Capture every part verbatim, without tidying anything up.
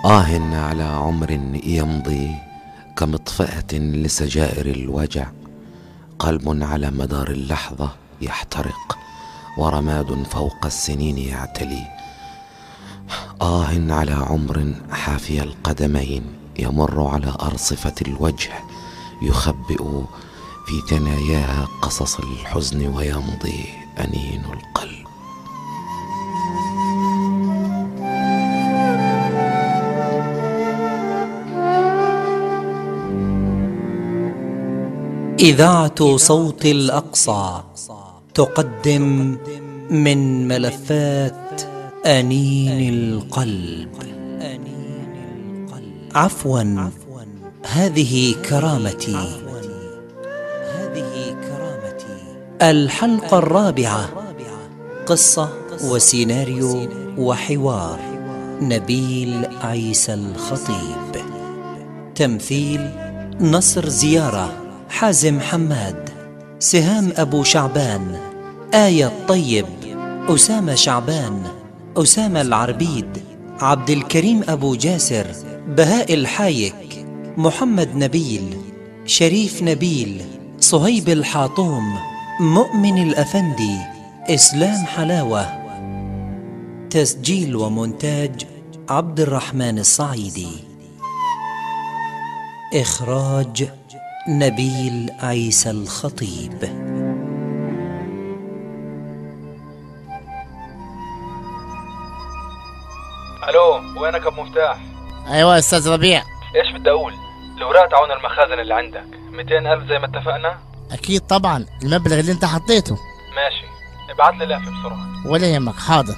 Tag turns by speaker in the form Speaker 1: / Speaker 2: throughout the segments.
Speaker 1: آه على عمر يمضي كمطفأة لسجائر الوجع، قلب على مدار اللحظة يحترق ورماد فوق السنين يعتلي. آه على عمر حافي القدمين يمر على أرصفة الوجه، يخبئ في ثناياها قصص الحزن ويمضي أنين القلب.
Speaker 2: إذاعة صوت الأقصى تقدم من ملفات أنين القلب. عفوا، هذه كرامتي. الحلقة الرابعة، قصة وسيناريو وحوار نبيل عيسى الخطيب. تمثيل نصر زيارة، حازم حماد، سهام أبو شعبان، آية الطيب، أسامة شعبان، أسامة العربيد، عبد الكريم أبو جاسر، بهاء الحايك، محمد نبيل، شريف نبيل، صهيب الحاطوم، مؤمن الأفندي، إسلام حلاوة. تسجيل ومونتاج عبد الرحمن الصعيدي. إخراج نبيل عيسى الخطيب.
Speaker 3: الو، وينك ابو مفتاح؟
Speaker 4: ايوه استاذ ربيع.
Speaker 3: ايش بدي اقول؟ الاوراق تعون المخازن اللي عندك مئتين ألف زي ما اتفقنا؟
Speaker 4: اكيد طبعا، المبلغ اللي انت حطيته.
Speaker 3: ماشي، ابعت لي لافه بسرعه.
Speaker 4: ولا يهمك، حاضر.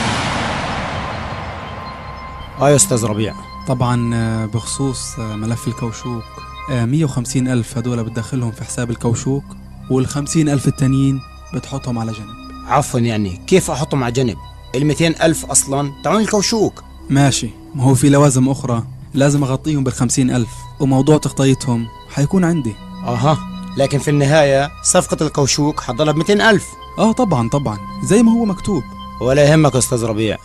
Speaker 5: اه يا استاذ ربيع.
Speaker 6: طبعا بخصوص ملف الكوشوك، مية وخمسين ألف هدول بتدخلهم في حساب الكوشوك، والخمسين ألف التانيين بتحطهم على جنب.
Speaker 5: عفوا، يعني كيف أحطهم على جنب؟ المئتين ألف أصلا تعون الكوشوك.
Speaker 6: ماشي، ما هو في لوازم أخرى لازم أغطيهم بالخمسين ألف، وموضوع تغطيتهم حيكون عندي.
Speaker 5: أها، لكن في النهاية صفقة الكوشوك حضلها بمئتين ألف.
Speaker 6: آه طبعا طبعا، زي ما هو مكتوب.
Speaker 5: ولا يهمك يا أستاذ ربيع.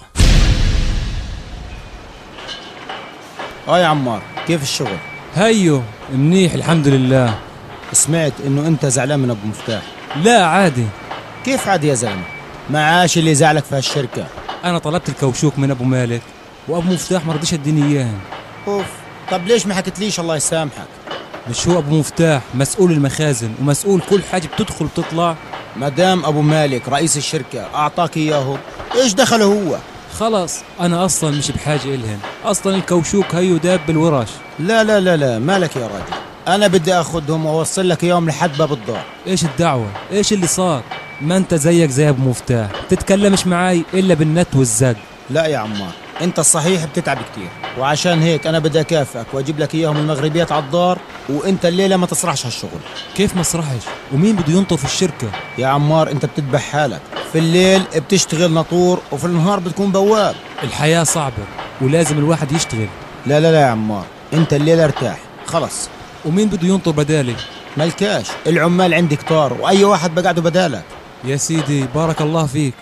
Speaker 5: آه يا عمار، كيف الشغل؟
Speaker 7: هيو منيح الحمد لله.
Speaker 5: سمعت انه انت زعلان من ابو مفتاح.
Speaker 7: لا عادي.
Speaker 5: كيف عادي يا زلمه؟ معاش اللي زعلك في هالشركه.
Speaker 7: انا طلبت الكوشوك من ابو مالك وابو مفتاح ما رضيش يديني اياه.
Speaker 5: اوف، طب ليش ما حكيتليش الله يسامحك؟
Speaker 7: مش هو ابو مفتاح مسؤول المخازن ومسؤول كل حاجه بتدخل وبتطلع؟
Speaker 5: ما دام ابو مالك رئيس الشركه اعطاك اياه، ايش دخله هو؟
Speaker 7: خلاص انا اصلا مش بحاجه الهن، اصلا الكوشوك هيو داب بالورش.
Speaker 5: لا لا لا لا، مالك يا راجل، انا بدي اخذهم واوصل لك اياهم لحد باب الدار.
Speaker 7: ايش الدعوه؟ ايش اللي صار؟ ما انت زيك زي ابو مفتاح، تتكلمش معاي الا بالنت والزق.
Speaker 5: لا يا عمار، انت الصحيح بتتعب كتير، وعشان هيك انا بدي اكافئك واجيب لك اياهم المغربيات على الدار، وانت الليله ما تسرحش هالشغل.
Speaker 7: كيف ما اسرحش؟ ومين بده ينطر في الشركه؟
Speaker 5: يا عمار انت بتذبح حالك، في الليل بتشتغل ناطور وفي النهار بتكون بواب.
Speaker 7: الحياه صعبه ولازم الواحد يشتغل.
Speaker 5: لا لا لا يا عمار، انت الليله ارتاح خلص.
Speaker 7: ومين بده ينطر بدالي؟
Speaker 5: ملكاش، العمال عندي كتار واي واحد بقعده بدالك.
Speaker 7: يا سيدي بارك الله فيك.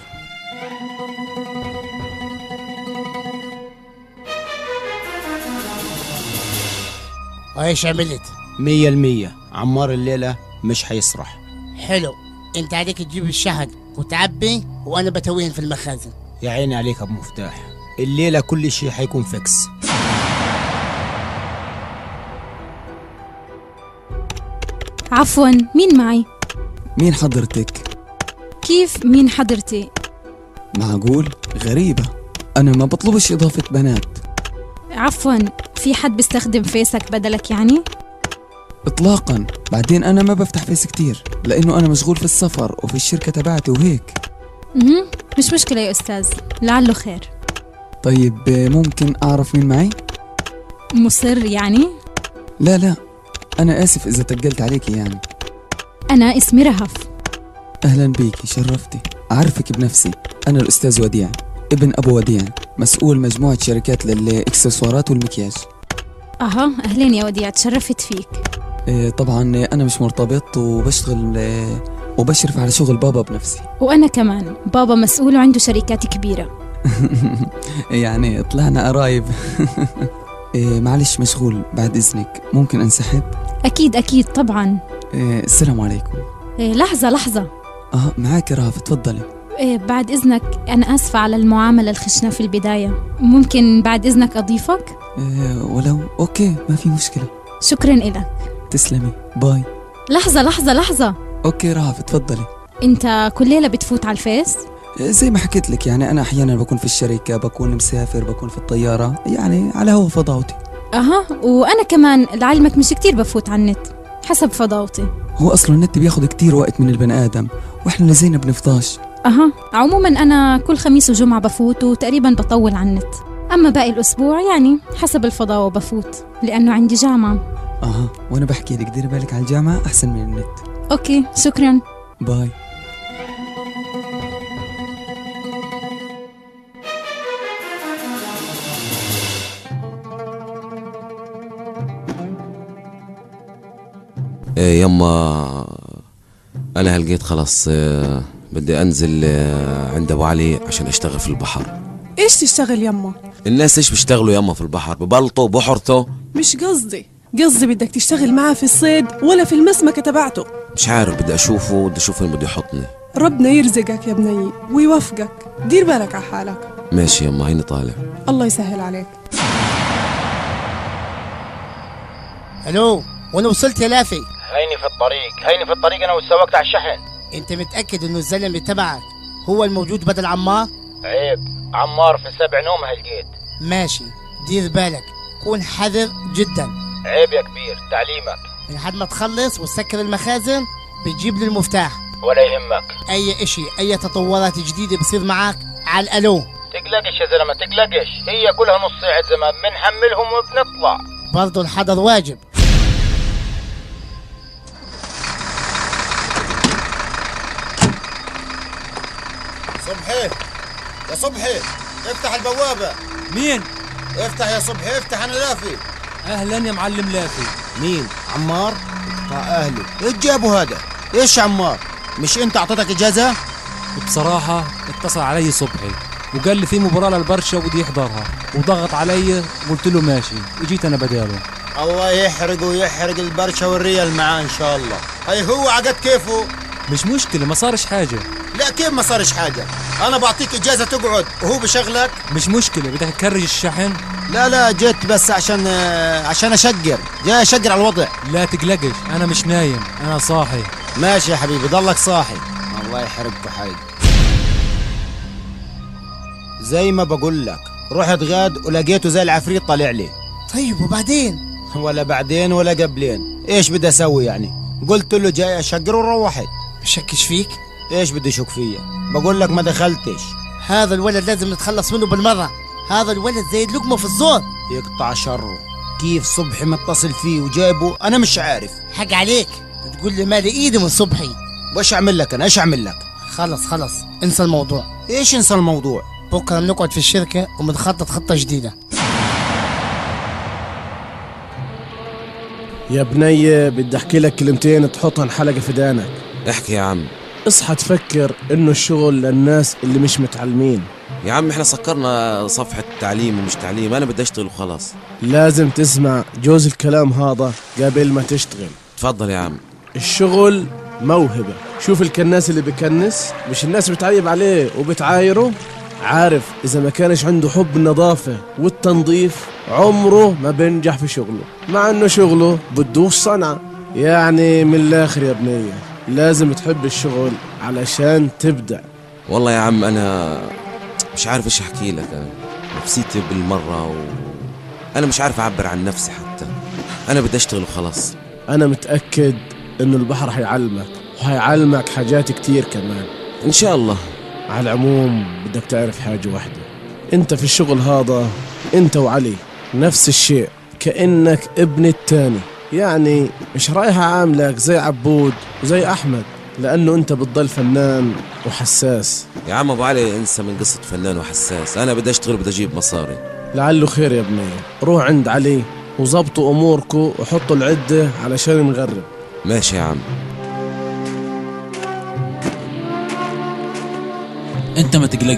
Speaker 4: وايش عملت؟
Speaker 5: مية المية، عمار الليلة مش حيسرح.
Speaker 4: حلو، انت عليك تجيب الشهد وتعبي وانا بتويهن في المخازن.
Speaker 5: يا عيني عليك ابو مفتاح، الليلة كل شيء حيكون فيكس.
Speaker 8: عفوا، مين معي؟
Speaker 9: مين حضرتك؟
Speaker 8: كيف مين حضرتي؟
Speaker 9: معقول؟ غريبة، أنا ما بطلبش إضافة بنات.
Speaker 8: عفوا، في حد بيستخدم فيسك بدلك يعني؟
Speaker 9: إطلاقا، بعدين أنا ما بفتح فيس كتير لأنه أنا مشغول في السفر وفي الشركة تبعتي وهيك.
Speaker 8: امم مش مشكلة يا أستاذ، لعله خير.
Speaker 9: طيب ممكن أعرف مين معي؟
Speaker 8: مصر يعني؟
Speaker 9: لا لا، أنا آسف إذا تقلت عليكي يعني.
Speaker 8: أنا اسمي رهف.
Speaker 9: أهلا بيكي، شرفتي. أعرفك بنفسي، أنا الأستاذ وديع، ابن أبو وديع، مسؤول مجموعة شركات للإكسسوارات والمكياج.
Speaker 8: أها، أهلين يا وديع، تشرفت فيك.
Speaker 9: إيه طبعا أنا مش مرتبط وبشتغل إيه وبشرف على شغل بابا بنفسي.
Speaker 8: وأنا كمان، بابا مسؤول وعنده شركات كبيرة.
Speaker 9: يعني طلعنا قرايب. إيه معلش مشغول، بعد إذنك ممكن أنسحب؟
Speaker 8: أكيد أكيد طبعا.
Speaker 9: إيه السلام عليكم.
Speaker 8: إيه لحظة لحظة.
Speaker 9: اه معاك رهف، تفضلي.
Speaker 8: إيه بعد إذنك أنا آسفة على المعاملة الخشنة في البداية، ممكن بعد إذنك أضيفك؟
Speaker 9: إيه ولو أوكي ما في مشكلة.
Speaker 8: شكرا إلك.
Speaker 9: تسلمي، باي.
Speaker 8: لحظة لحظة لحظة.
Speaker 9: أوكي رهف تفضلي.
Speaker 8: أنت كل ليلة بتفوت على الفيس؟
Speaker 9: إيه زي ما حكيت لك، يعني أنا أحيانا بكون في الشركة، بكون مسافر، بكون في الطيارة، يعني على هو فضاوتي.
Speaker 8: أها وأنا كمان لعلمك مش كتير بفوت على النت، حسب فضاوتي.
Speaker 9: هو أصلا النت بياخد كتير وقت من البني آدم، وإحنا لزينا بنفضاش.
Speaker 8: أها عموما أنا كل خميس وجمعة بفوت وتقريبا بطول على النت، أما باقي الأسبوع يعني حسب الفضاوة بفوت لأنه عندي جامعة.
Speaker 9: أها وأنا بحكي لك ديري بالك على الجامعة أحسن من النت.
Speaker 8: أوكي شكرا،
Speaker 9: باي.
Speaker 1: إيه يما انا هلقيت خلاص، إيه بدي انزل إيه عند ابو علي عشان اشتغل في البحر.
Speaker 10: ايش تشتغل يما؟
Speaker 1: الناس ايش بيشتغلوا يما في البحر؟ ببلطوا بحرته.
Speaker 10: مش قصدي، قصدي بدك تشتغل معاه في الصيد ولا في المسمكة تبعته؟
Speaker 1: مش عارف، بدي اشوفه، بدي اشوف وين بده يحطني.
Speaker 10: ربنا يرزقك يا بني ويوفقك، دير بالك على حالك.
Speaker 1: ماشي يما، هيني طالع.
Speaker 10: الله يسهل عليك.
Speaker 4: الو وانا وصلت يا لافي؟
Speaker 5: هيني في الطريق، هيني في الطريق انا والسواق تاع الشحن.
Speaker 4: انت متأكد انه الزلمة تبعك هو الموجود بدل عمار؟
Speaker 5: عيب، عمار في سبع نوم هلقيت.
Speaker 4: ماشي، دير بالك، كون حذر جدا.
Speaker 5: عيب يا كبير، تعليمك.
Speaker 4: لحد ما تخلص وتسكر المخازن بتجيب لي المفتاح.
Speaker 5: ولا يهمك.
Speaker 4: اي اشي، اي تطورات جديدة بصير معك على الالو.
Speaker 5: تقلقش يا زلمة تقلقش، هي كلها نص ساعة زمان بنحملهم وبنطلع.
Speaker 4: برضو الحذر واجب.
Speaker 11: صبحي يا صبحي افتح البوابة.
Speaker 7: مين؟
Speaker 11: افتح يا صبحي افتح، انا لافي.
Speaker 7: اهلا يا معلم لافي.
Speaker 5: مين؟ عمار؟
Speaker 11: قطع اهلي. ايش جابوا هذا؟ ايش عمار؟ مش انت اعطيتك اجازة؟
Speaker 7: بصراحة اتصل علي صبحي وقال لي في مباراة للبرشا ودي يحضرها، وضغط علي وقلت له ماشي، اجيت انا بداله.
Speaker 11: الله يحرق ويحرق البرشا والريال معاه ان شاء الله. هي هو عقد كيفه؟
Speaker 7: مش مشكلة، ما صارش حاجة.
Speaker 11: لا كيف ما صارش حاجة؟ انا بعطيك اجازة تقعد وهو بشغلك.
Speaker 7: مش مشكلة، بدك تكرج الشحن؟
Speaker 11: لا لا جيت بس عشان عشان اشقر، جاي اشقر على الوضع.
Speaker 7: لا تقلقش، انا مش نايم، انا صاحي.
Speaker 11: ماشي يا حبيبي، ضلك صاحي. الله يحرقكوا حاجة. زي ما بقول لك، رحت غاد ولقيته زي العفريت طالع لي.
Speaker 4: طيب وبعدين؟
Speaker 11: ولا بعدين ولا قبلين، ايش بدي اسوي يعني؟ قلت له جاي اشقر وروحت.
Speaker 4: بشكش فيك؟
Speaker 11: ايش بدي يشك فيا؟ بقول لك ما دخلتش.
Speaker 4: هذا الولد لازم نتخلص منه بالمرة، هذا الولد زي اللقمة في الزور.
Speaker 11: يقطع شره، كيف صبحي متصل فيه وجايبه انا مش عارف.
Speaker 4: حق عليك تقول لي مالي ايدي من صبحي.
Speaker 11: وش اعمل لك انا؟ ايش اعمل لك؟
Speaker 4: خلص خلص انسى الموضوع.
Speaker 11: ايش انسى الموضوع؟
Speaker 4: بكره بنقعد في الشركة وبنخطط خطة جديدة.
Speaker 12: يا بني بدي احكي لك كلمتين تحطهن حلقة في دانك.
Speaker 1: احكي يا عم.
Speaker 12: اصحى تفكر انه الشغل للناس اللي مش متعلمين.
Speaker 1: يا عم احنا سكرنا صفحة تعليم ومش تعليم، انا بدي اشتغل وخلاص.
Speaker 12: لازم تسمع جوز الكلام هذا قبل ما تشتغل.
Speaker 1: تفضل يا عم.
Speaker 12: الشغل موهبة. شوف الكناس اللي بكنس، مش الناس بتعيب عليه وبتعايره؟ عارف إذا ما كانش عنده حب النظافة والتنظيف عمره ما بينجح في شغله، مع إنه شغله بدوش صنعة. يعني من الآخر يا بنية لازم تحب الشغل علشان تبدع.
Speaker 1: والله يا عم أنا مش عارف إيش أحكي لك، أنا نفسيتي بالمرة و... أنا مش عارف أعبر عن نفسي حتى. أنا بدي أشتغل وخلاص.
Speaker 12: أنا متأكد إنه البحر هيعلمك وهيعلمك حاجات كتير كمان
Speaker 1: إن شاء الله.
Speaker 12: على العموم بدك تعرف حاجة واحدة، انت في الشغل هذا انت وعلي نفس الشيء، كأنك ابن التاني. يعني مش رايحة عاملك زي عبود وزي أحمد، لأنه انت بتضل فنان وحساس.
Speaker 1: يا عم أبو علي انسى من قصة فنان وحساس، أنا بدي أشتغل بدي أجيب مصاري.
Speaker 12: لعله خير يا ابني، روح عند علي وظبطوا أموركم وحطوا العدة علشان نغرب.
Speaker 1: ماشي يا عم.
Speaker 13: انت ما تقلقش،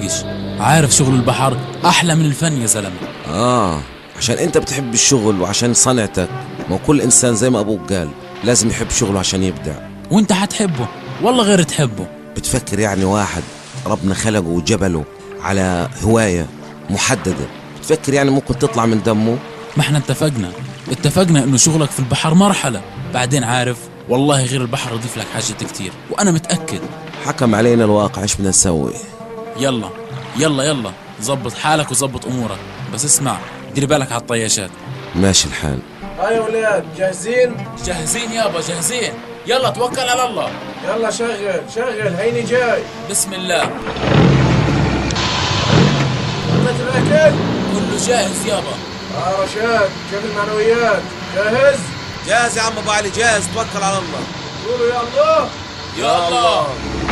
Speaker 13: عارف شغل البحر أحلى من الفن يا زلمة.
Speaker 1: آه عشان أنت بتحب الشغل وعشان صنعتك. ما كل إنسان زي ما أبوك قال لازم يحب شغله عشان يبدع.
Speaker 13: وأنت حتحبه والله غير تحبه.
Speaker 1: بتفكر يعني واحد ربنا خلقه وجبله على هواية محددة، بتفكر يعني ممكن تطلع من دمه؟
Speaker 13: ما احنا اتفقنا اتفقنا إنه شغلك في البحر مرحلة، بعدين عارف والله غير البحر يضيف لك حاجات كتير وأنا متأكد.
Speaker 1: حكم علينا الواقع، إيش بدنا نسوي؟
Speaker 13: يلا يلا يلا زبط حالك وزبط أمورك، بس اسمع دير بالك على الطياشات.
Speaker 1: ماشي الحال.
Speaker 12: هاي يا ولاد جاهزين؟
Speaker 13: جاهزين يابا جاهزين. يلا توكل على الله.
Speaker 12: يلا شغل شغل هيني جاي.
Speaker 13: بسم الله.
Speaker 12: حطيت الأكل؟
Speaker 13: كله جاهز يابا.
Speaker 12: آه رشاد كيف المعنويات؟ جاهز؟
Speaker 1: جاهز يا عم أبو علي جاهز، توكل على الله.
Speaker 12: قولوا يا الله.
Speaker 13: يا الله.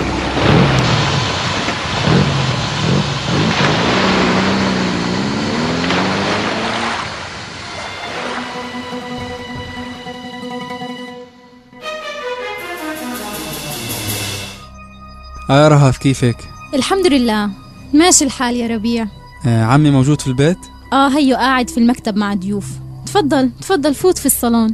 Speaker 6: آه يا رهف كيفك؟
Speaker 8: الحمد لله ماشي الحال يا ربيع.
Speaker 6: آه عمي موجود في البيت؟
Speaker 8: اه هيو قاعد في المكتب مع ضيوف. تفضل تفضل فوت في الصالون.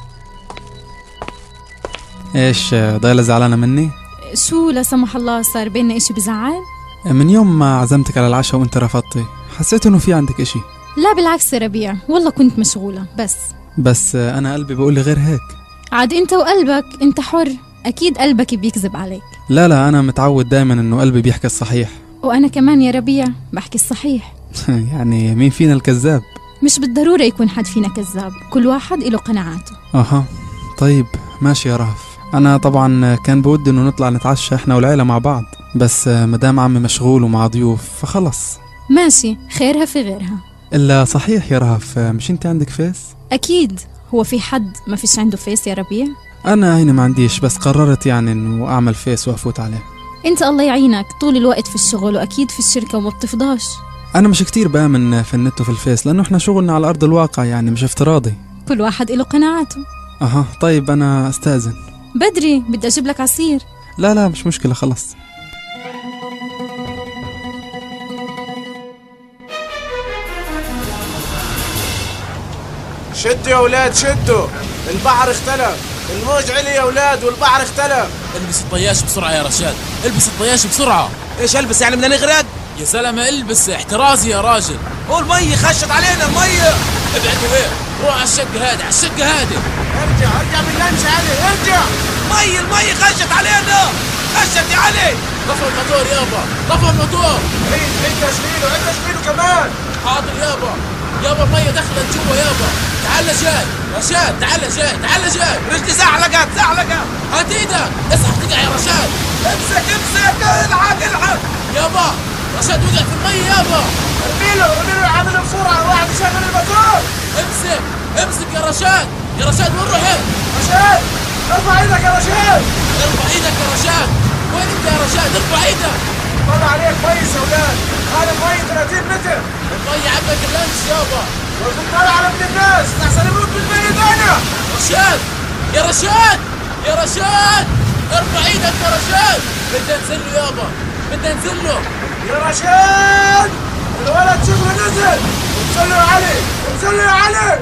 Speaker 6: ايش ضايلة زعلانة مني؟
Speaker 8: شو لا سمح الله صار بيننا اشي بزعل؟
Speaker 6: من يوم ما عزمتك على العشاء وانت رفضتي حسيت انه في عندك اشي.
Speaker 8: لا بالعكس يا ربيع والله كنت مشغولة بس.
Speaker 6: بس انا قلبي بقول لي غير هيك.
Speaker 8: عاد انت وقلبك انت حر، اكيد قلبك بيكذب عليك.
Speaker 6: لا لا انا متعود دايما انه قلبي بيحكي الصحيح.
Speaker 8: وانا كمان يا ربيع بحكي الصحيح.
Speaker 6: يعني مين فينا الكذاب؟
Speaker 8: مش بالضرورة يكون حد فينا كذاب، كل واحد له قناعاته.
Speaker 6: اها طيب ماشي يا رهف. انا طبعا كان بودي انه نطلع نتعشى احنا والعيلة مع بعض، بس مدام عمي مشغول ومع ضيوف فخلص.
Speaker 8: ماشي خيرها في غيرها.
Speaker 6: الا صحيح يا رهف مش انت عندك فيس؟
Speaker 8: اكيد، هو في حد ما فيش عنده فيس يا ربيع؟
Speaker 6: انا هنا ما عنديش، بس قررت يعني انه اعمل فيس وافوت عليه.
Speaker 8: انت الله يعينك طول الوقت في الشغل واكيد في الشركة وما بتفضاش.
Speaker 6: انا مش كتير بآمن في النت وفي الفيس لانه احنا شغلنا على ارض الواقع يعني مش افتراضي.
Speaker 8: كل واحد له قناعاته.
Speaker 6: اها طيب انا استأذن.
Speaker 8: بدري بدي اجيب لك عصير.
Speaker 6: لا لا مش مشكلة خلص.
Speaker 12: شدوا يا اولاد شدوا، البحر اختلف، الموج علي يا اولاد والبحر اختلف.
Speaker 13: البس الطياش بسرعة يا رشاد، البس الطياش بسرعة.
Speaker 1: ايش البس يعني بدنا نغرق؟
Speaker 13: يا زلمة البس احترازي يا راجل.
Speaker 1: هو المي خشت علينا المية.
Speaker 13: ابعدوا وين؟ روح على الشقة هادي على الشقة هادي.
Speaker 12: ارجع ارجع باللانش علي ارجع.
Speaker 1: مي المي خشت علينا خشت يا علي.
Speaker 13: رفع الموتور يابا رفع الموتور.
Speaker 12: عيد عيد تشغيله عيد تشغيله كمان.
Speaker 13: حاضر يابا. يابا المية دخلت جوا يابا. تعال جاي رشاد تعال جاي تعال جاي.
Speaker 1: رجلي زعلقت زعلقت.
Speaker 13: هات ايدك اصحى تقع يا رشاد.
Speaker 1: امسك امسك الحق الحق.
Speaker 13: يابا رشاد وقع في المية يابا.
Speaker 12: ارميله ارميله عامل بسرعة واحد يشغل الموتور.
Speaker 13: امسك امسك يا رشاد يا رشاد وين رحت؟
Speaker 12: رشاد ارفع ايدك يا رشاد.
Speaker 13: ارفع ايدك يا رشاد. وين انت يا رشاد؟ ارفع ايدك.
Speaker 12: طلع عليك كويس يا ولاد، هذا المي ثلاثين متر.
Speaker 13: المي عبك اللانش يابا.
Speaker 12: لازم طلع على ابن الناس احسن يموت بالميت انا.
Speaker 13: رشاد يا رشاد يا رشاد ارفع ايدك يا رشاد. بدنا ننزل له يابا بدنا ننزل له.
Speaker 12: يا رشاد الولد شغله نزل. انزل له يا علي انزل له يا علي.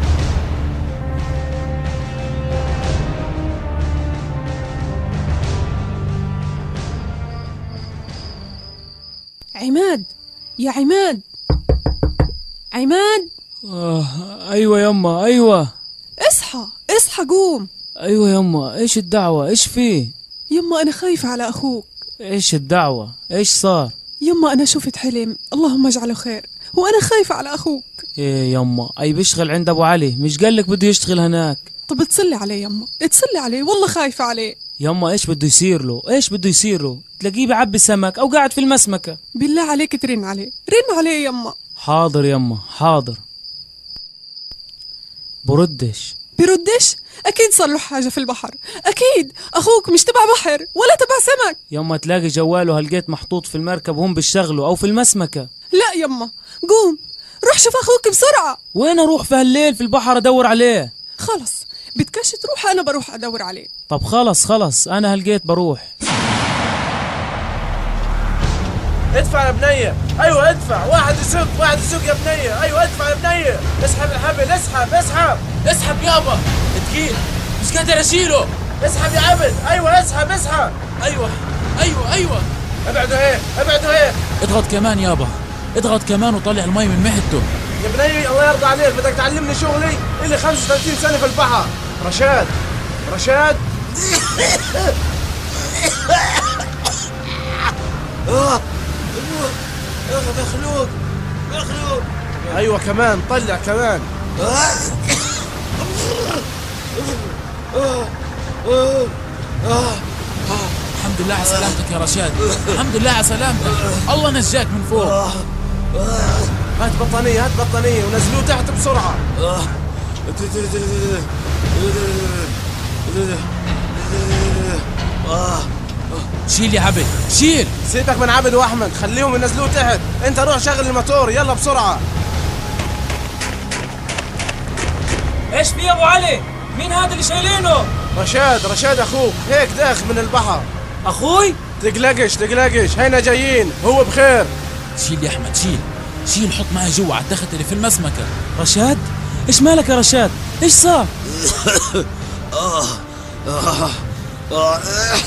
Speaker 10: عماد يا عماد عماد.
Speaker 7: آه ايوه يما ايوه.
Speaker 10: اصحى اصحى قوم.
Speaker 7: ايوه يما ايش الدعوة ايش فيه؟
Speaker 10: يما انا خايفة على اخوك.
Speaker 7: ايش الدعوة ايش صار؟
Speaker 10: يما انا شفت حلم اللهم اجعله خير وانا خايفة على اخوك.
Speaker 7: ايه يما اي بيشتغل عند ابو علي مش قالك بده يشتغل هناك؟
Speaker 10: طب اتصلي عليه يما اتصلي عليه والله خايفة عليه.
Speaker 7: يما ايش بده يصير له ايش بده يصير له؟ تلاقيه بعبي سمك او قاعد في المسمكة.
Speaker 10: بالله عليك ترن عليه رن عليه يما.
Speaker 7: حاضر يما حاضر. بردش
Speaker 10: بردش؟ اكيد صار له حاجة في البحر اكيد. اخوك مش تبع بحر ولا تبع سمك.
Speaker 7: يما تلاقي جواله هلقيت محطوط في المركب وهم بيشتغلوا او في المسمكة.
Speaker 10: لا يما قوم روح شوف اخوك بسرعة.
Speaker 7: وين اروح في هالليل في البحر ادور عليه؟
Speaker 10: خلص بتكش تروح انا بروح ادور عليه.
Speaker 7: طب خلص خلص انا هلقيت بروح.
Speaker 12: ادفع يا بنية. ايوه ادفع. واحد يسوق واحد يسوق يا بنية. ايوه ادفع يا بنية. اسحب الحبل. اسحب اسحب
Speaker 13: اسحب يابا، تقيل مش قادر اشيله.
Speaker 12: اسحب يا عبد. ايوه اسحب اسحب.
Speaker 13: ايوه ايوه ايوه.
Speaker 12: ابعدوا هيك ابعدوا هيك.
Speaker 13: اضغط كمان يابا، اضغط كمان وطلع المي من محته.
Speaker 12: يا بنية الله يرضى عليك، بدك تعلمني شغلي؟ إلي خمسة وثلاثين سنة في البحر. رشاد رشاد.
Speaker 1: اه مخلوق مخلوق.
Speaker 12: ايوه كمان طلع كمان.
Speaker 13: الحمد لله على سلامتك يا رشاد، الحمد لله على سلامتك، الله نجاك من فوق.
Speaker 12: هات بطانية هات بطانية ونزلوه تحت بسرعة.
Speaker 13: شيل يا عبد شيل.
Speaker 12: سيبك من عبد واحمد، خليهم ينزلوه تحت. انت روح شغل الموتور يلا بسرعة.
Speaker 14: ايش في يا ابو علي؟ مين هذا اللي شايلينه؟
Speaker 12: رشاد رشاد اخوك هيك داخ من البحر.
Speaker 14: اخوي؟
Speaker 12: تقلقش تقلقش هينا جايين، هو بخير.
Speaker 13: شيل يا احمد شيل شيل، حط معي جوا على التخت اللي في المسمكة.
Speaker 14: رشاد؟ ايش مالك يا رشاد؟ ايش صار؟
Speaker 1: آه آه آه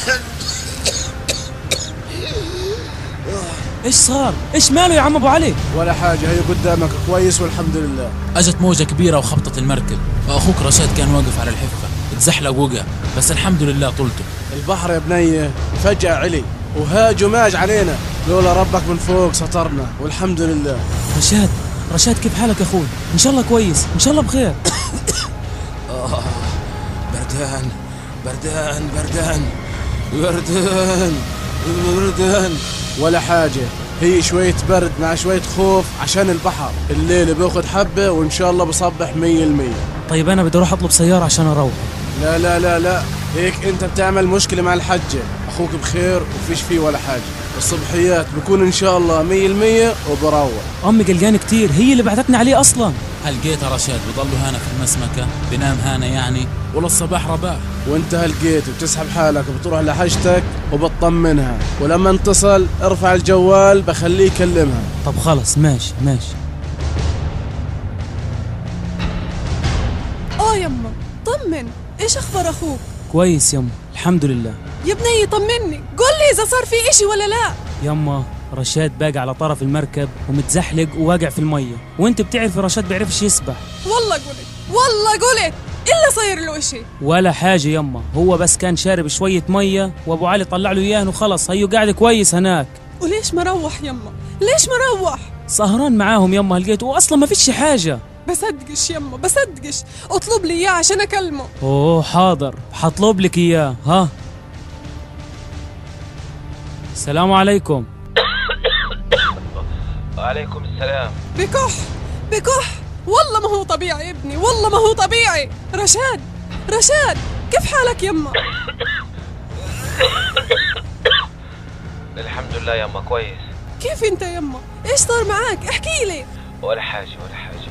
Speaker 14: ايش صار؟ ايش ماله يا عم ابو علي؟
Speaker 12: ولا حاجة، هي قدامك كويس والحمد لله.
Speaker 13: اجت موجة كبيرة وخبطت المركب، واخوك رشاد كان واقف على الحفة، اتزحلق وقع، بس الحمد لله طولته.
Speaker 12: البحر يا بنية فجأة علي وهاج وماج علينا، لولا ربك من فوق سطرنا والحمد لله.
Speaker 14: رشاد رشاد كيف حالك يا اخوي؟ ان شاء الله كويس، ان شاء الله بخير.
Speaker 1: آه بردان بردان بردان بردان بردان.
Speaker 12: ولا حاجة، هي شوية برد مع شوية خوف عشان البحر. الليل بياخد حبة وإن شاء الله بصبح مية المية.
Speaker 14: طيب أنا بدي أروح أطلب سيارة عشان أروح.
Speaker 12: لا لا لا لا، هيك أنت بتعمل مشكلة مع الحجة. أخوك بخير وفيش فيه ولا حاجة. الصبحيات بكون إن شاء الله مية المية وبروح.
Speaker 14: أمي قلقانة كتير، هي اللي بعثتني عليه أصلا.
Speaker 13: هلقيت رشاد بضلوا هنا في المسمكة بنام هنا يعني، وللصباح رباح.
Speaker 12: وانت هلقيت بتسحب حالك وبتروح لحاجتك وبتطمنها، ولما انتصل ارفع الجوال بخليه يكلمها.
Speaker 14: طب خلص ماشي ماشي.
Speaker 10: اه يما طمن، ايش اخبار اخوك؟
Speaker 14: كويس يما الحمد لله.
Speaker 10: يا بني طمني، قول لي اذا صار في اشي ولا لا.
Speaker 14: يما رشاد باقي على طرف المركب ومتزحلق وواقع في المية، وانت بتعرفي رشاد بيعرفش يسبح.
Speaker 10: والله قلت والله قلت الا صاير له اشي.
Speaker 14: ولا حاجة يما، هو بس كان شارب شوية مية وابو علي طلع له اياه وخلص، هيو قاعد كويس هناك.
Speaker 10: وليش مروح يما؟ ليش مروح؟
Speaker 14: سهران معاهم يما، لقيته واصلا ما فيش حاجة.
Speaker 10: بصدقش يما بصدقش، اطلب لي اياه عشان اكلمه.
Speaker 14: اوه حاضر حطلب لك اياه. ها السلام عليكم.
Speaker 3: وعليكم السلام.
Speaker 10: بكح بكح، والله ما هو طبيعي يا ابني، والله ما هو طبيعي. رشاد رشاد كيف حالك يما؟
Speaker 3: الحمد لله يما كويس.
Speaker 10: كيف انت يما؟ ايش صار معاك؟ احكي لي.
Speaker 3: ولا حاجة ولا حاجة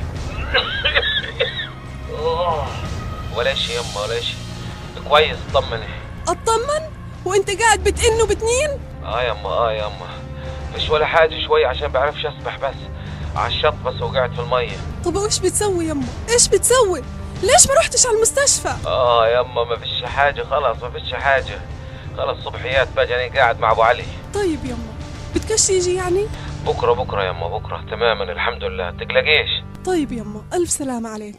Speaker 3: ولا شيء يما ولا شيء، كويس. طمني.
Speaker 10: اطمن وانت قاعد بتئن وبتنين؟
Speaker 3: اه يما اه يما مش ولا حاجة، شوي عشان بعرفش اسبح بس على الشط بس وقعت في المية.
Speaker 10: طب وايش بتسوي يما؟ ايش بتسوي؟ ليش ما رحتش على المستشفى؟
Speaker 3: اه يما ما فيش حاجة، خلاص ما فيش حاجة، خلاص صبحيات بجاني قاعد مع ابو علي.
Speaker 10: طيب يما بدكش يجي يعني؟
Speaker 3: بكرة بكرة يما بكرة تماما الحمد لله، تقلقيش.
Speaker 10: طيب يما ألف سلامة عليك.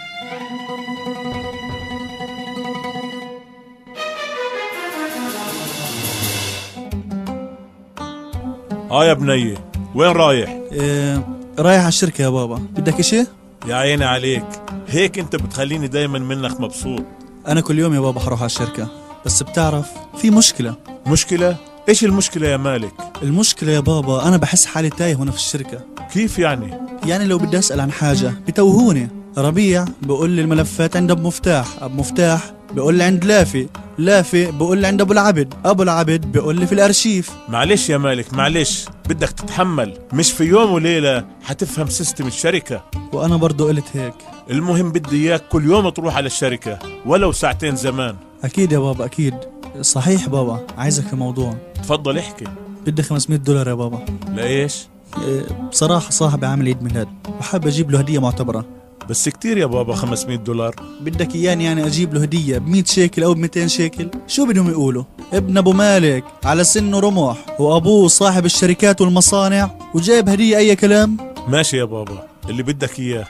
Speaker 15: اه يا بنية وين رايح؟
Speaker 16: إيه رايح على الشركة يا بابا، بدك اشي؟
Speaker 15: يا عيني عليك، هيك انت بتخليني دايما منك مبسوط.
Speaker 16: انا كل يوم يا بابا حروح على الشركة، بس بتعرف في مشكلة.
Speaker 15: مشكلة؟ ايش المشكلة يا مالك؟
Speaker 16: المشكلة يا بابا انا بحس حالي تايه هنا في الشركة.
Speaker 15: كيف يعني؟
Speaker 16: يعني لو بدي اسأل عن حاجة بتوهوني. ربيع بقول لي الملفات عند ابو مفتاح، ابو مفتاح بقول لي عند لافي، لافي بقول لي عند ابو العبد، ابو العبد بقول لي في الارشيف.
Speaker 15: معلش يا مالك معلش، بدك تتحمل، مش في يوم وليلة حتفهم سيستم الشركة.
Speaker 16: وانا برضو قلت هيك.
Speaker 15: المهم بدي اياك كل يوم تروح على الشركة ولو ساعتين زمان.
Speaker 16: اكيد يا بابا اكيد. صحيح بابا عايزك في موضوع.
Speaker 15: تفضل احكي.
Speaker 16: بدي خمسمية دولار يا بابا.
Speaker 15: لإيش؟
Speaker 16: إيه بصراحة صاحبي عامل عيد ميلاد وحاب أجيب له هدية معتبرة.
Speaker 15: بس كتير يا بابا خمسمية دولار.
Speaker 16: بدك إياني يعني أجيب له هدية بمية شيكل أو بميتين شيكل؟ شو بدهم يقولوا؟ ابن أبو مالك على سنه رمح وأبوه صاحب الشركات والمصانع وجايب هدية أي كلام؟
Speaker 15: ماشي يا بابا اللي بدك إياه.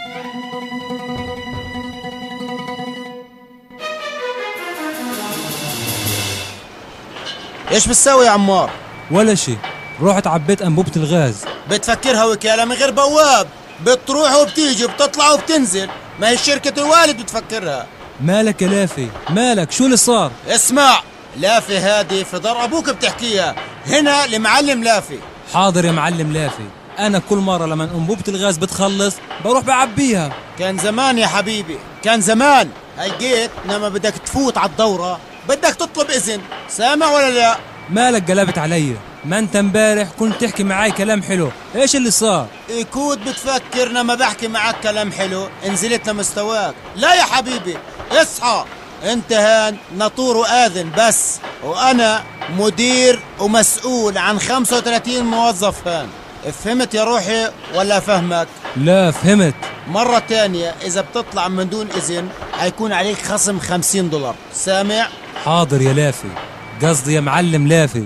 Speaker 11: ايش بتسوي يا عمار؟
Speaker 7: ولا شي، رحت عبيت انبوبة الغاز.
Speaker 11: بتفكرها وكالة من غير بواب، بتروح وبتيجي بتطلع وبتنزل، ما هي شركة الوالد بتفكرها.
Speaker 7: مالك يا لافي؟ مالك؟ شو اللي صار؟
Speaker 11: اسمع، لافي هادي في دار ابوك بتحكيها، هنا لمعلم لافي.
Speaker 7: حاضر يا معلم لافي، انا كل مرة لما انبوبة الغاز بتخلص بروح بعبيها.
Speaker 11: كان زمان يا حبيبي، كان زمان. هاي جيت لما بدك تفوت على الدورة بدك تطلب اذن، سامع ولا لا؟
Speaker 7: مالك قلبت علي؟ ما انت امبارح كنت تحكي معاي كلام حلو، ايش اللي صار؟
Speaker 11: كنت بتفكر لما بحكي معك كلام حلو انزلت لمستواك. لا يا حبيبي اصحى، انت هان ناطور واذن بس، وانا مدير ومسؤول عن خمسة وثلاثين موظف هان. فهمت يا روحي ولا فهمك؟
Speaker 7: لا فهمت.
Speaker 11: مرة تانية اذا بتطلع من دون اذن هيكون عليك خصم خمسين دولار، سامع؟
Speaker 7: حاضر يا لافي، قصدي يا معلم لافي.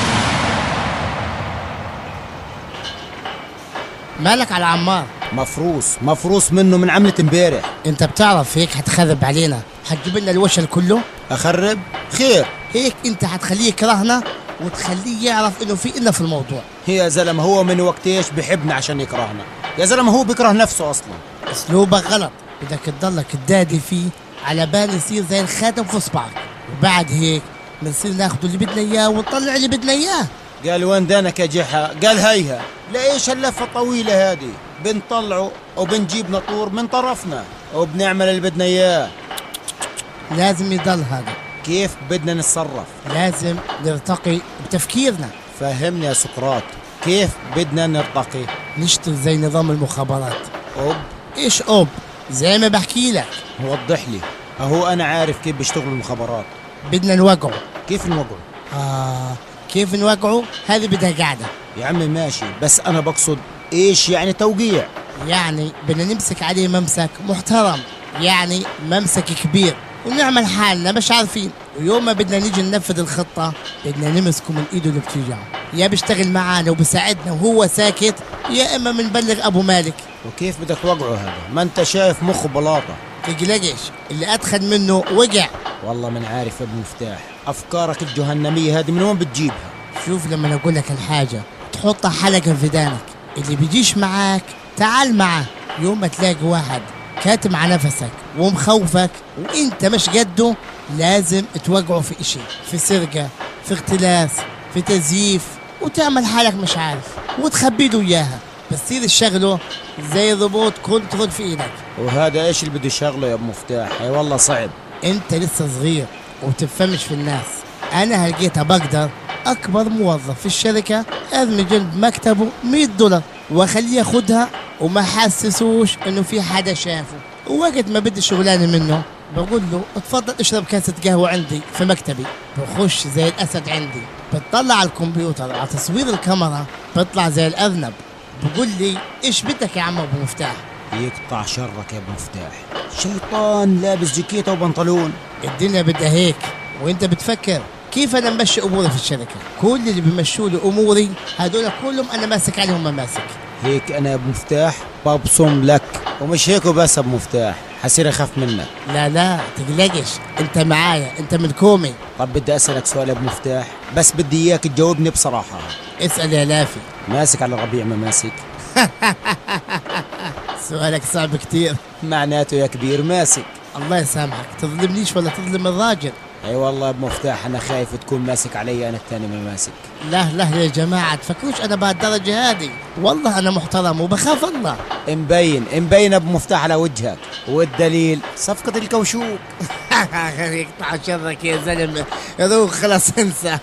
Speaker 4: مالك على عمار؟
Speaker 11: مفروس مفروس منه من عملة امبارح.
Speaker 4: انت بتعرف هيك هتخرب علينا، هتجيب لنا الوشل كله.
Speaker 11: اخرب؟ خير.
Speaker 4: هيك انت هتخليه يكرهنا وتخليه يعرف انه في إلنا في الموضوع.
Speaker 11: يا زلمة هو من وقتيش بحبنا عشان يكرهنا؟ يا زلمة هو بيكره نفسه اصلا.
Speaker 4: اسلوبك غلط، بدك تضلك تدادي فيه على بال يصير زي الخاتم في صبعك، وبعد هيك بنصير ناخذ اللي بدنا اياه ونطلع اللي بدنا اياه.
Speaker 11: قال وين دانك يا جحا؟ قال هيها. ليش هاللفة الطويلة هذه؟ بنطلعه وبنجيب ناطور من طرفنا وبنعمل اللي بدنا اياه.
Speaker 4: لازم يضل هذا.
Speaker 11: كيف بدنا نتصرف؟
Speaker 4: لازم نرتقي بتفكيرنا.
Speaker 11: فهمني يا سقراط، كيف بدنا نرتقي؟
Speaker 4: نشتغل زي نظام المخابرات.
Speaker 11: أوب؟
Speaker 4: ايش أوب؟ زي ما بحكي لك.
Speaker 11: وضح لي. اهو انا عارف كيف بيشتغلوا المخابرات.
Speaker 4: بدنا نوقعه.
Speaker 11: كيف نوقعه؟
Speaker 4: آه كيف نوقعه؟ هذه بدها قاعدة.
Speaker 11: يا عمي ماشي، بس انا بقصد ايش يعني توقيع؟
Speaker 4: يعني بدنا نمسك عليه ممسك محترم، يعني ممسك كبير، ونعمل حالنا مش عارفين، ويوم ما بدنا نيجي ننفذ الخطة بدنا نمسكه من ايده اللي بتوجعه، يا بيشتغل معانا وبساعدنا وهو ساكت، يا اما بنبلغ ابو مالك.
Speaker 11: وكيف بدك توقعه هذا؟ ما انت شايف مخه بلاطة.
Speaker 4: تقلقش، اللي ادخل منه وقع.
Speaker 11: والله من عارف ابو مفتاح، افكارك الجهنمية هذه من وين بتجيبها؟
Speaker 4: شوف لما اقول لك الحاجة تحطها حلقة في دانك، اللي بيجيش معاك تعال معه، يوم ما تلاقي واحد كاتم على نفسك ومخوفك وانت مش قده لازم توقعه في اشي، في سرقة، في اختلاس، في تزييف، وتعمل حالك مش عارف وتخبي له اياها، بتصير الشغله زي ضبوط كنترول في ايدك.
Speaker 11: وهذا ايش اللي بده يشغله يا ابو مفتاح؟ اي والله صعب.
Speaker 4: انت لسه صغير وبتفهمش في الناس. انا هلقيتها بقدر اكبر موظف في الشركه ارمي جنب مكتبه مية دولار واخليه ياخدها وما حسسوش انه في حدا شافه، ووقت ما بدي شغلانه منه بقول له اتفضل اشرب كاسه قهوه عندي في مكتبي، بخش زي الاسد عندي، بتطلع على الكمبيوتر على تصوير الكاميرا بطلع زي الارنب، بقول لي ايش بدك يا عم ابو مفتاح؟
Speaker 11: يقطع شرك يا ابو مفتاح، شيطان لابس جاكيته وبنطلون.
Speaker 4: الدنيا بدها هيك، وانت بتفكر كيف انا ممشي اموري في الشركه؟ كل اللي بيمشوا لي اموري هذول كلهم انا ماسك عليهم مماسك.
Speaker 11: هيك انا يا ابو مفتاح ببصم لك، ومش هيك وبس ابو مفتاح، حصير اخاف منك.
Speaker 4: لا لا تقلقش، انت معايا، انت من كومي.
Speaker 11: طب بدي اسالك سؤال يا ابو مفتاح، بس بدي اياك تجاوبني بصراحه.
Speaker 4: اسال يا لافي.
Speaker 11: ماسك على الربيع مماسك؟
Speaker 4: سؤالك صعب كتير.
Speaker 11: معناته يا كبير ماسك.
Speaker 4: الله يسامحك، تظلمنيش ولا تظلم الراجل.
Speaker 11: اي والله يا ابو مفتاح انا خايف تكون ماسك علي انا الثاني ما ماسك.
Speaker 4: لا لا يا جماعه تفكروش انا بهالدرجه هذه، والله انا محترم وبخاف الله.
Speaker 11: مبين مبين ابو مفتاح على وجهك، والدليل صفقه الكوشوك.
Speaker 4: يقطع شرك يا زلمه، روح خلاص انسى.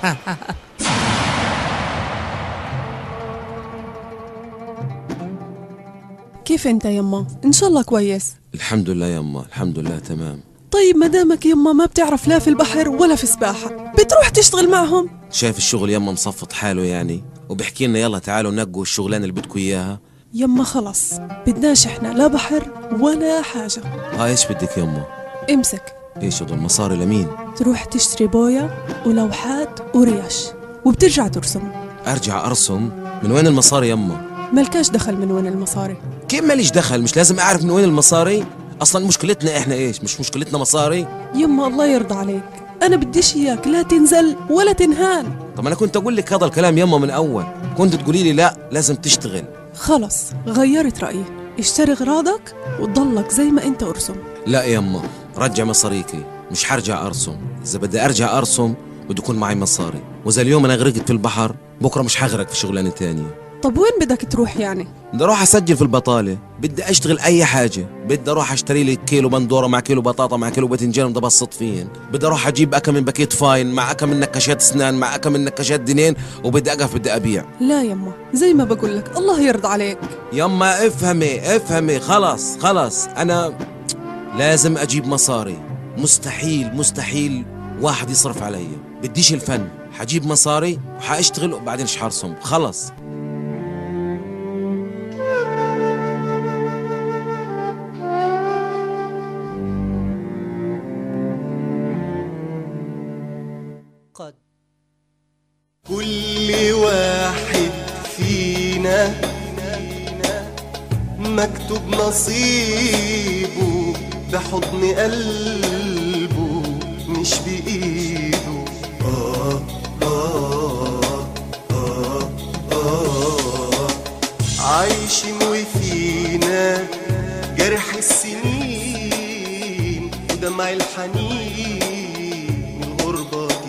Speaker 10: كيف انت يما؟ ان شاء الله كويس.
Speaker 1: الحمد لله يما، الحمد لله تمام.
Speaker 10: طيب مدامك يما ما بتعرف لا في البحر ولا في السباحة، بتروح تشتغل معهم؟
Speaker 1: شايف الشغل يما مصفط حاله يعني، وبحكي لنا يلا تعالوا نقوا الشغلانة اللي بدكوا إياها.
Speaker 10: يما خلص بدناش احنا لا بحر ولا حاجة.
Speaker 1: ها ايش بدك يما؟
Speaker 10: امسك.
Speaker 1: ايش هدول مصاري لمين؟
Speaker 10: تروح تشتري بويا ولوحات وريش وبترجع ترسم.
Speaker 1: ارجع ارسم؟ من وين المصاري يما؟
Speaker 10: ملكاش دخل من وين المصاري.
Speaker 1: كيف ماليش دخل؟ مش لازم اعرف من وين المصاري؟ اصلا مشكلتنا احنا ايش؟ مش مشكلتنا مصاري؟
Speaker 10: يما الله يرضى عليك، انا بديش اياك لا تنزل ولا تنهان.
Speaker 1: طب انا كنت اقول لك هذا الكلام يما من اول، كنت تقولي لي لا لازم تشتغل.
Speaker 10: خلص غيرت رأيي، اشتري اغراضك وتضلك زي ما انت ارسم.
Speaker 1: لا يما رجع مصاريكي، مش حرجع ارسم. اذا بدي ارجع ارسم بده يكون معي مصاري، واذا اليوم انا غرقت في البحر بكره مش حغرق في شغلانه تانية.
Speaker 10: طب وين بدك تروح يعني؟
Speaker 1: بدي اروح اسجل في البطاله، بدي اشتغل اي حاجه، بدي اروح اشتري لي كيلو بندوره مع كيلو بطاطا مع كيلو باذنجان بدي ابسط فيهن، بدي اروح اجيب اكم من باكيت فاين مع اكم من نكاشات اسنان مع اكم من نكاشات دنين، وبدي اقف بدي ابيع.
Speaker 10: لا يما زي ما بقول لك الله يرضى عليك.
Speaker 1: يما افهمي افهمي خلص خلص، انا لازم اجيب مصاري، مستحيل مستحيل واحد يصرف علي، بديش الفن، حجيب مصاري وحاشتغل وبعدين مش حرسم خلص.
Speaker 17: كل واحد فينا مكتوب نصيبه بحضن قلبه مش بإيده. آه آه آه آه عايشين وفينا جرح السنين ودمع الحنين والغربة